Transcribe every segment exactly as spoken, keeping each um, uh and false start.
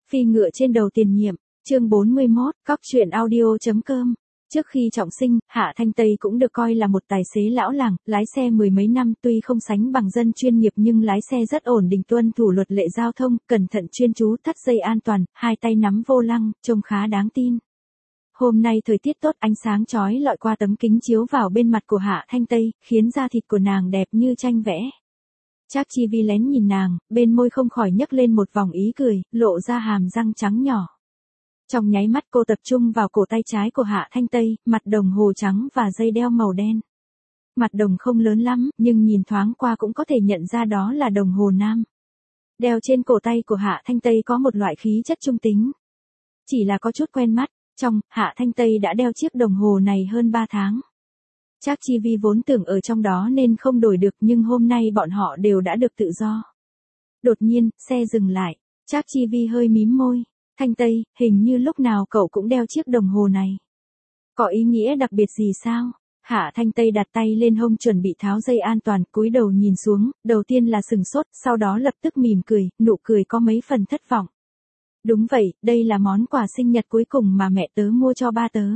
Phi ngựa trên đầu tiền nhiệm, chương bốn mươi mốt, cóc truyện audio.com. Trước khi trọng sinh, Hạ Thanh Tây cũng được coi là một tài xế lão làng, lái xe mười mấy năm, tuy không sánh bằng dân chuyên nghiệp nhưng lái xe rất ổn định, tuân thủ luật lệ giao thông, cẩn thận chuyên chú, thắt dây an toàn, hai tay nắm vô lăng, trông khá đáng tin. Hôm nay thời tiết tốt, ánh sáng chói lọi qua tấm kính chiếu vào bên mặt của Hạ Thanh Tây, khiến da thịt của nàng đẹp như tranh vẽ. Trác Chi Vi lén nhìn nàng, bên môi không khỏi nhấc lên một vòng ý cười, lộ ra hàm răng trắng nhỏ. Trong nháy mắt cô tập trung vào cổ tay trái của Hạ Thanh Tây, mặt đồng hồ trắng và dây đeo màu đen. Mặt đồng không lớn lắm, nhưng nhìn thoáng qua cũng có thể nhận ra đó là đồng hồ nam. Đeo trên cổ tay của Hạ Thanh Tây có một loại khí chất trung tính. Chỉ là có chút quen mắt, trong, Hạ Thanh Tây đã đeo chiếc đồng hồ này hơn ba tháng. Trác Chi Vi vốn tưởng ở trong đó nên không đổi được, nhưng hôm nay bọn họ đều đã được tự do. Đột nhiên, xe dừng lại, Trác Chi Vi hơi mím môi. Thanh Tây, hình như lúc nào cậu cũng đeo chiếc đồng hồ này. Có ý nghĩa đặc biệt gì sao? Hạ Thanh Tây đặt tay lên hông chuẩn bị tháo dây an toàn, cúi đầu nhìn xuống, đầu tiên là sừng sốt, sau đó lập tức mỉm cười, nụ cười có mấy phần thất vọng. Đúng vậy, đây là món quà sinh nhật cuối cùng mà mẹ tớ mua cho ba tớ.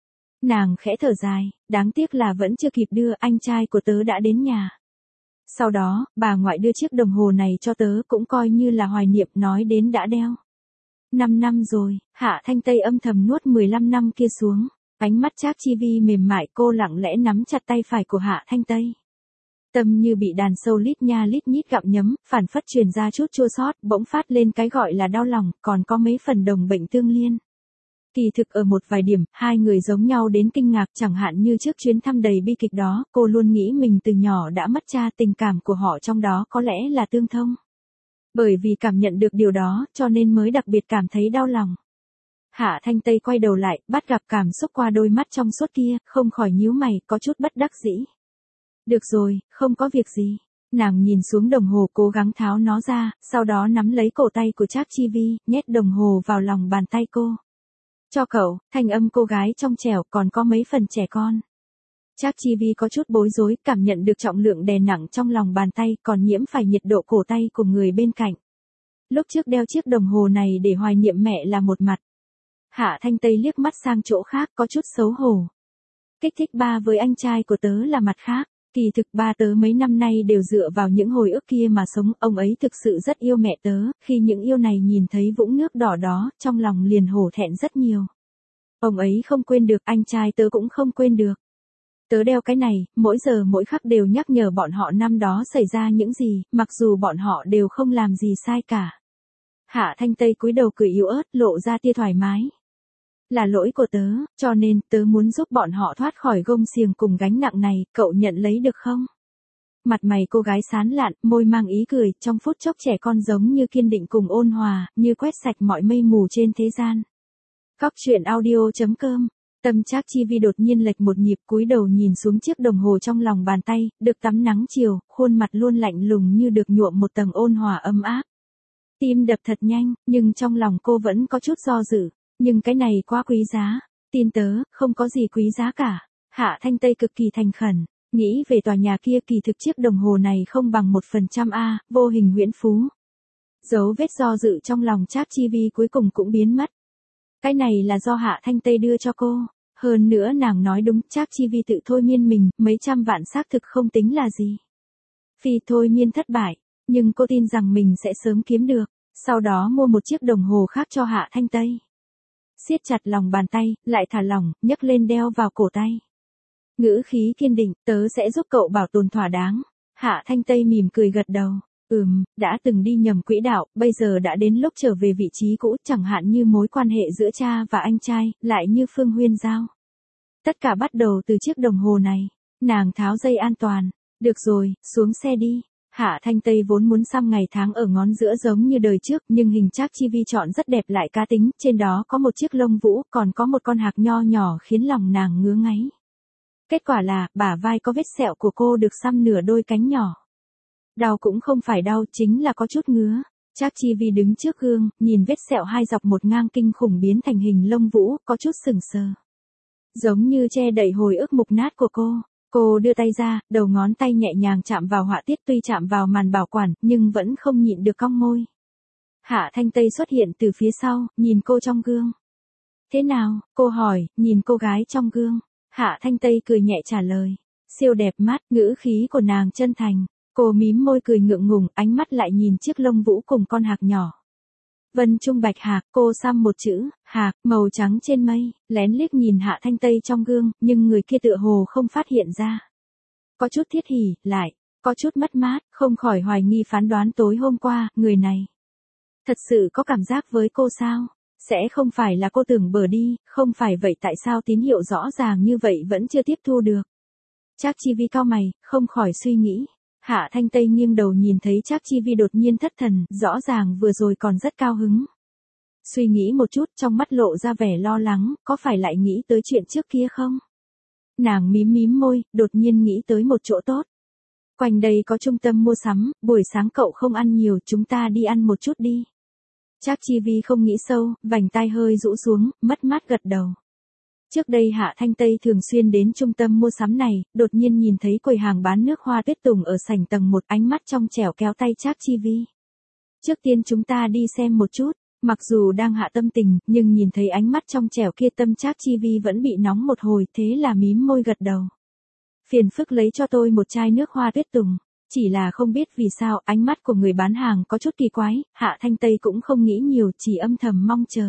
Nàng khẽ thở dài, đáng tiếc là vẫn chưa kịp đưa, anh trai của tớ đã đến nhà. Sau đó, bà ngoại đưa chiếc đồng hồ này cho tớ cũng coi như là hoài niệm, nói đến đã đeo. Năm năm rồi, Hạ Thanh Tây âm thầm nuốt mười lăm năm kia xuống, ánh mắt Trác Chi Vi mềm mại, cô lặng lẽ nắm chặt tay phải của Hạ Thanh Tây. Tâm như bị đàn sâu lít nha lít nhít gặm nhấm, phản phất truyền ra chút chua xót, bỗng phát lên cái gọi là đau lòng, còn có mấy phần đồng bệnh tương liên. Kỳ thực ở một vài điểm, hai người giống nhau đến kinh ngạc, chẳng hạn như trước chuyến thăm đầy bi kịch đó, cô luôn nghĩ mình từ nhỏ đã mất cha, tình cảm của họ trong đó có lẽ là tương thông. Bởi vì cảm nhận được điều đó, cho nên mới đặc biệt cảm thấy đau lòng. Hạ Thanh Tây quay đầu lại, bắt gặp cảm xúc qua đôi mắt trong suốt kia, không khỏi nhíu mày, có chút bất đắc dĩ. Được rồi, không có việc gì. Nàng nhìn xuống đồng hồ, cố gắng tháo nó ra, sau đó nắm lấy cổ tay của Trác Chi Vi, nhét đồng hồ vào lòng bàn tay cô. Cho cậu, thanh âm cô gái trong trẻo, còn có mấy phần trẻ con. Trác Chi Vi có chút bối rối, cảm nhận được trọng lượng đè nặng trong lòng bàn tay, còn nhiễm phải nhiệt độ cổ tay của người bên cạnh. Lúc trước đeo chiếc đồng hồ này để hoài niệm mẹ là một mặt. Hạ Thanh Tây liếc mắt sang chỗ khác, có chút xấu hổ. Kích thích ba với anh trai của tớ là mặt khác. Kỳ thực ba tớ mấy năm nay đều dựa vào những hồi ức kia mà sống, ông ấy thực sự rất yêu mẹ tớ, khi những yêu này nhìn thấy vũng nước đỏ đó, trong lòng liền hổ thẹn rất nhiều. Ông ấy không quên được, anh trai tớ cũng không quên được. Tớ đeo cái này, mỗi giờ mỗi khắc đều nhắc nhở bọn họ năm đó xảy ra những gì, mặc dù bọn họ đều không làm gì sai cả. Hạ Thanh Tây cúi đầu cười yếu ớt, lộ ra tia thoải mái. Là lỗi của tớ, cho nên tớ muốn giúp bọn họ thoát khỏi gông xiềng cùng gánh nặng này, cậu nhận lấy được không? Mặt mày cô gái sán lạn, môi mang ý cười, trong phút chốc trẻ con giống như kiên định cùng ôn hòa, như quét sạch mọi mây mù trên thế gian. Cóc truyện audio.com. Tâm Trác Chi Vi đột nhiên lệch một nhịp, cúi đầu nhìn xuống chiếc đồng hồ trong lòng bàn tay, được tắm nắng chiều, khuôn mặt luôn lạnh lùng như được nhuộm một tầng ôn hòa ấm áp. Tim đập thật nhanh, nhưng trong lòng cô vẫn có chút do dự. Nhưng cái này quá quý giá, tin tớ, không có gì quý giá cả. Hạ Thanh Tây cực kỳ thành khẩn, nghĩ về tòa nhà kia, kỳ thực chiếc đồng hồ này không bằng một phần trăm a, vô hình huyễn phú. Dấu vết do dự trong lòng Trác Chi Vi cuối cùng cũng biến mất. Cái này là do Hạ Thanh Tây đưa cho cô, hơn nữa nàng nói đúng, Trác Chi Vi tự thôi miên mình, mấy trăm vạn xác thực không tính là gì. Phi thôi miên thất bại, nhưng cô tin rằng mình sẽ sớm kiếm được, sau đó mua một chiếc đồng hồ khác cho Hạ Thanh Tây. Siết chặt lòng bàn tay, lại thả lỏng, nhấc lên đeo vào cổ tay. Ngữ khí kiên định, tớ sẽ giúp cậu bảo tồn thỏa đáng. Hạ Thanh Tây mỉm cười gật đầu. Ừm, đã từng đi nhầm quỹ đạo, bây giờ đã đến lúc trở về vị trí cũ, chẳng hạn như mối quan hệ giữa cha và anh trai, lại như Phương Huyên Giao. Tất cả bắt đầu từ chiếc đồng hồ này. Nàng tháo dây an toàn. Được rồi, xuống xe đi. Hạ Thanh Tây vốn muốn xăm ngày tháng ở ngón giữa giống như đời trước, nhưng hình Trác Chi Vi chọn rất đẹp lại cá tính, trên đó có một chiếc lông vũ, còn có một con hạc nho nhỏ khiến lòng nàng ngứa ngáy. Kết quả là, bả vai có vết sẹo của cô được xăm nửa đôi cánh nhỏ. Đau cũng không phải đau, chính là có chút ngứa. Trác Chi Vi đứng trước gương, nhìn vết sẹo hai dọc một ngang kinh khủng biến thành hình lông vũ, có chút sừng sờ. Giống như che đậy hồi ức mục nát của cô. Cô đưa tay ra, đầu ngón tay nhẹ nhàng chạm vào họa tiết, tuy chạm vào màn bảo quản, nhưng vẫn không nhịn được cong môi. Hạ Thanh Tây xuất hiện từ phía sau, nhìn cô trong gương. Thế nào, cô hỏi, nhìn cô gái trong gương. Hạ Thanh Tây cười nhẹ trả lời. Siêu đẹp mắt, ngữ khí của nàng chân thành. Cô mím môi cười ngượng ngùng, ánh mắt lại nhìn chiếc lông vũ cùng con hạc nhỏ. Vân Trung Bạch Hạc, cô xăm một chữ, hạc, màu trắng trên mây, lén liếc nhìn Hạ Thanh Tây trong gương, nhưng người kia tựa hồ không phát hiện ra. Có chút thiết hỉ, lại, có chút mất mát, không khỏi hoài nghi phán đoán tối hôm qua, người này. Thật sự có cảm giác với cô sao? Sẽ không phải là cô tưởng bờ đi, không phải vậy tại sao tín hiệu rõ ràng như vậy vẫn chưa tiếp thu được? Trác Chi Vi cau mày, không khỏi suy nghĩ. Hạ Thanh Tây nghiêng đầu nhìn thấy Trác Chi Vi đột nhiên thất thần, rõ ràng vừa rồi còn rất cao hứng. Suy nghĩ một chút, trong mắt lộ ra vẻ lo lắng, có phải lại nghĩ tới chuyện trước kia không? Nàng mím mím môi, đột nhiên nghĩ tới một chỗ tốt. Quanh đây có trung tâm mua sắm, buổi sáng cậu không ăn nhiều, chúng ta đi ăn một chút đi. Trác Chi Vi không nghĩ sâu, vành tai hơi rũ xuống, mất mát gật đầu. Trước đây Hạ Thanh Tây thường xuyên đến trung tâm mua sắm này, đột nhiên nhìn thấy quầy hàng bán nước hoa tuyết tùng ở sảnh tầng một, ánh mắt trong trẻo kéo tay Trác Chi Vi. Trước tiên chúng ta đi xem một chút, mặc dù đang hạ tâm tình, nhưng nhìn thấy ánh mắt trong trẻo kia tâm Trác Chi Vi vẫn bị nóng một hồi, thế là mím môi gật đầu. Phiền phức lấy cho tôi một chai nước hoa tuyết tùng. Chỉ là không biết vì sao ánh mắt của người bán hàng có chút kỳ quái, Hạ Thanh Tây cũng không nghĩ nhiều, chỉ âm thầm mong chờ.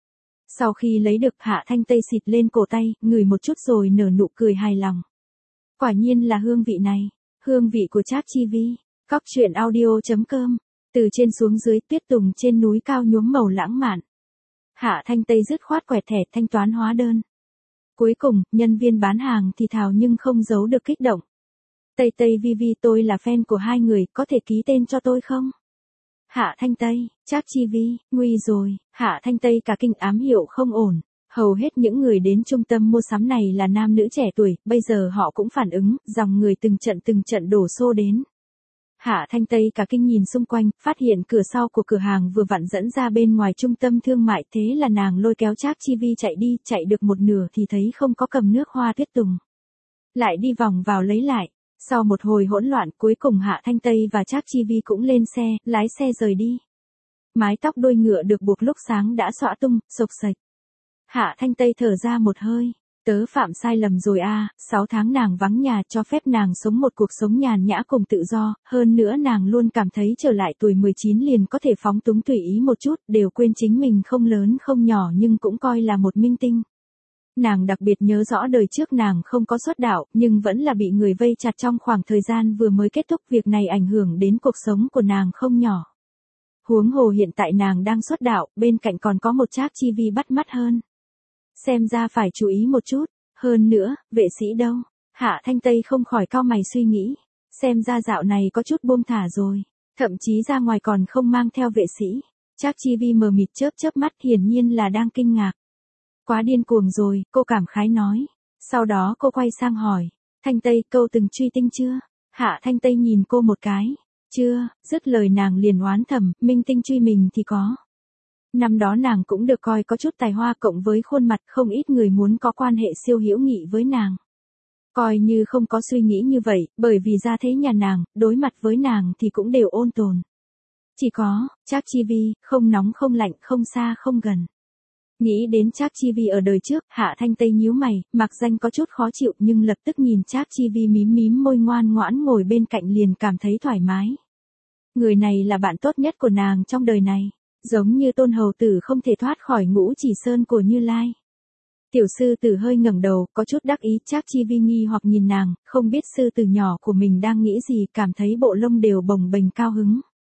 Sau khi lấy được, Hạ Thanh Tây xịt lên cổ tay, ngửi một chút rồi nở nụ cười hài lòng. Quả nhiên là hương vị này, hương vị của Trác Chi Vi. Cóc truyện audio chấm com. Từ trên xuống dưới, tuyết tùng trên núi cao nhuốm màu lãng mạn. Hạ Thanh Tây dứt khoát quẹt thẻ thanh toán hóa đơn. Cuối cùng, nhân viên bán hàng thì thào nhưng không giấu được kích động. Tây Tây Vi Vi, tôi là fan của hai người, có thể ký tên cho tôi không? Hạ Thanh Tây, Trác Chi Vi, nguy rồi. Hạ Thanh Tây cả kinh, ám hiệu không ổn. Hầu hết những người đến trung tâm mua sắm này là nam nữ trẻ tuổi, bây giờ họ cũng phản ứng, dòng người từng trận từng trận đổ xô đến. Hạ Thanh Tây cả kinh nhìn xung quanh, phát hiện cửa sau của cửa hàng vừa vặn dẫn ra bên ngoài trung tâm thương mại, thế là nàng lôi kéo Trác Chi Vi chạy đi, chạy được một nửa thì thấy không có cầm nước hoa tuyết tùng. Lại đi vòng vào lấy lại. Sau một hồi hỗn loạn, cuối cùng Hạ Thanh Tây và Trác Chi Vi cũng lên xe, lái xe rời đi. Mái tóc đuôi ngựa được buộc lúc sáng đã xõa tung, xộc xệch. Hạ Thanh Tây thở ra một hơi. Tớ phạm sai lầm rồi à, sáu tháng nàng vắng nhà cho phép nàng sống một cuộc sống nhàn nhã cùng tự do, hơn nữa nàng luôn cảm thấy trở lại tuổi mười chín liền có thể phóng túng tùy ý một chút, đều quên chính mình không lớn không nhỏ nhưng cũng coi là một minh tinh. Nàng đặc biệt nhớ rõ đời trước nàng không có xuất đạo, nhưng vẫn là bị người vây chặt trong khoảng thời gian vừa mới kết thúc, việc này ảnh hưởng đến cuộc sống của nàng không nhỏ. Huống hồ hiện tại nàng đang xuất đạo, bên cạnh còn có một Trác Chi Vi bắt mắt hơn. Xem ra phải chú ý một chút, hơn nữa, vệ sĩ đâu? Hạ Thanh Tây không khỏi cau mày suy nghĩ, xem ra dạo này có chút buông thả rồi, thậm chí ra ngoài còn không mang theo vệ sĩ. Trác Chi Vi mờ mịt chớp chớp mắt, hiển nhiên là đang kinh ngạc. Quá điên cuồng rồi, cô cảm khái nói. Sau đó cô quay sang hỏi, Thanh Tây, câu từng truy tinh chưa? Hạ Thanh Tây nhìn cô một cái, chưa, dứt lời nàng liền oán thầm, minh tinh truy mình thì có. Năm đó nàng cũng được coi có chút tài hoa, cộng với khuôn mặt, không ít người muốn có quan hệ siêu hữu nghị với nàng. Coi như không có suy nghĩ như vậy, bởi vì gia thế nhà nàng, đối mặt với nàng thì cũng đều ôn tồn. Chỉ có, Trác Chi Vi, không nóng không lạnh, không xa không gần. Nghĩ đến Trác Chi Vi ở đời trước, Hạ Thanh Tây nhíu mày, mặc danh có chút khó chịu, nhưng lập tức nhìn Trác Chi Vi mím mím môi ngoan ngoãn ngồi bên cạnh liền cảm thấy thoải mái. Người này là bạn tốt nhất của nàng trong đời này, giống như Tôn Hầu Tử không thể thoát khỏi Ngũ Chỉ Sơn của Như Lai. Tiểu sư tử hơi ngẩng đầu, có chút đắc ý. Trác Chi Vi nghi hoặc nhìn nàng, không biết sư tử nhỏ của mình đang nghĩ gì, cảm thấy bộ lông đều bồng bềnh cao hứng.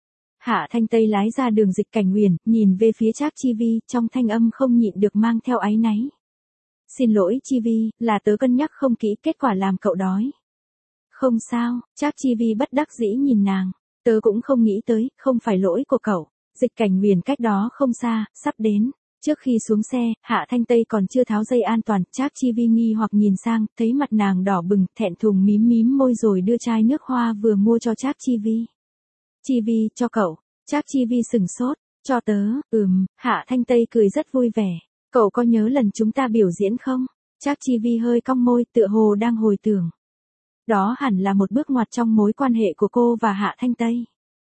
Hạ Thanh Tây lái ra đường Dịch Cảnh Nguyền, nhìn về phía Trác Chi Vi, trong thanh âm không nhịn được mang theo áy náy. Xin lỗi Chi Vi, là tớ cân nhắc không kỹ, kết quả làm cậu đói. Không sao, Trác Chi Vi bất đắc dĩ nhìn nàng, tớ cũng không nghĩ tới, không phải lỗi của cậu. Dịch Cảnh Nguyền cách đó không xa, sắp đến. Trước khi xuống xe, Hạ Thanh Tây còn chưa tháo dây an toàn, Trác Chi Vi nghi hoặc nhìn sang, thấy mặt nàng đỏ bừng, thẹn thùng mím mím môi rồi đưa chai nước hoa vừa mua cho Trác Chi Vi. Chi Vi, cho cậu. Trác Chi Vi sừng sốt, cho tớ, ừm, Hạ Thanh Tây cười rất vui vẻ. Cậu có nhớ lần chúng ta biểu diễn không? Trác Chi Vi hơi cong môi, tựa hồ đang hồi tưởng. Đó hẳn là một bước ngoặt trong mối quan hệ của cô và Hạ Thanh Tây.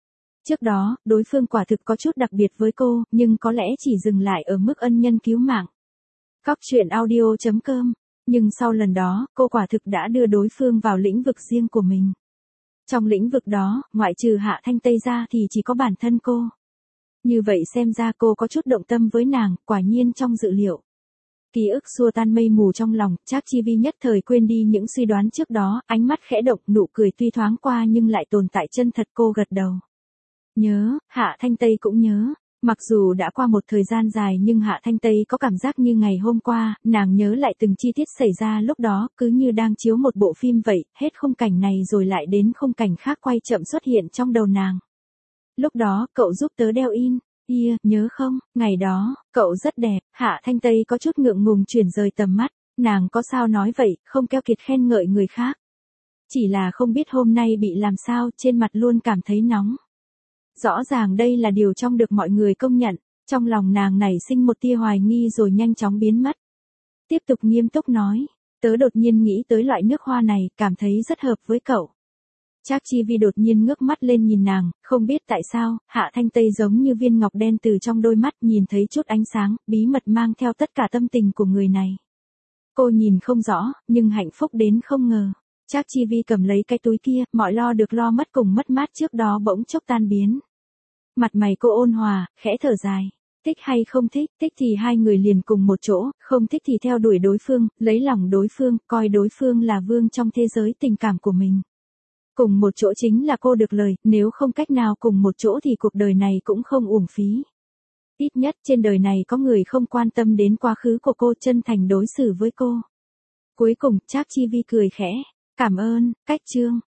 Trước đó, đối phương quả thực có chút đặc biệt với cô, nhưng có lẽ chỉ dừng lại ở mức ân nhân cứu mạng. Cóc truyện audio chấm com. Nhưng sau lần đó, cô quả thực đã đưa đối phương vào lĩnh vực riêng của mình. Trong lĩnh vực đó, ngoại trừ Hạ Thanh Tây ra thì chỉ có bản thân cô. Như vậy xem ra cô có chút động tâm với nàng, quả nhiên trong dự liệu. Ký ức xua tan mây mù trong lòng, Trác Chi Vi nhất thời quên đi những suy đoán trước đó, ánh mắt khẽ động, nụ cười tuy thoáng qua nhưng lại tồn tại chân thật. Cô gật đầu. Nhớ, Hạ Thanh Tây cũng nhớ. Mặc dù đã qua một thời gian dài nhưng Hạ Thanh Tây có cảm giác như ngày hôm qua, nàng nhớ lại từng chi tiết xảy ra lúc đó, cứ như đang chiếu một bộ phim vậy, hết khung cảnh này rồi lại đến khung cảnh khác quay chậm xuất hiện trong đầu nàng. Lúc đó, cậu giúp tớ đeo in. Ia, nhớ không, ngày đó, cậu rất đẹp. Hạ Thanh Tây có chút ngượng ngùng chuyển rời tầm mắt, nàng có sao nói vậy, không keo kiệt khen ngợi người khác. Chỉ là không biết hôm nay bị làm sao, trên mặt luôn cảm thấy nóng. Rõ ràng đây là điều trong được mọi người công nhận, trong lòng nàng nảy sinh một tia hoài nghi rồi nhanh chóng biến mất. Tiếp tục nghiêm túc nói, tớ đột nhiên nghĩ tới loại nước hoa này, cảm thấy rất hợp với cậu. Trác Chi Vi đột nhiên ngước mắt lên nhìn nàng, không biết tại sao, Hạ Thanh Tây giống như viên ngọc đen từ trong đôi mắt nhìn thấy chút ánh sáng, bí mật mang theo tất cả tâm tình của người này. Cô nhìn không rõ, nhưng hạnh phúc đến không ngờ. Trác Chi Vi cầm lấy cái túi kia, mọi lo được lo mất cùng mất mát trước đó bỗng chốc tan biến. Mặt mày cô ôn hòa, khẽ thở dài. Thích hay không thích, thích thì hai người liền cùng một chỗ, không thích thì theo đuổi đối phương, lấy lòng đối phương, coi đối phương là vương trong thế giới tình cảm của mình. Cùng một chỗ chính là cô được lời, nếu không cách nào cùng một chỗ thì cuộc đời này cũng không uổng phí. Ít nhất trên đời này có người không quan tâm đến quá khứ của cô, chân thành đối xử với cô. Cuối cùng, Trác Chi Vi cười khẽ. Cảm ơn, cách chương.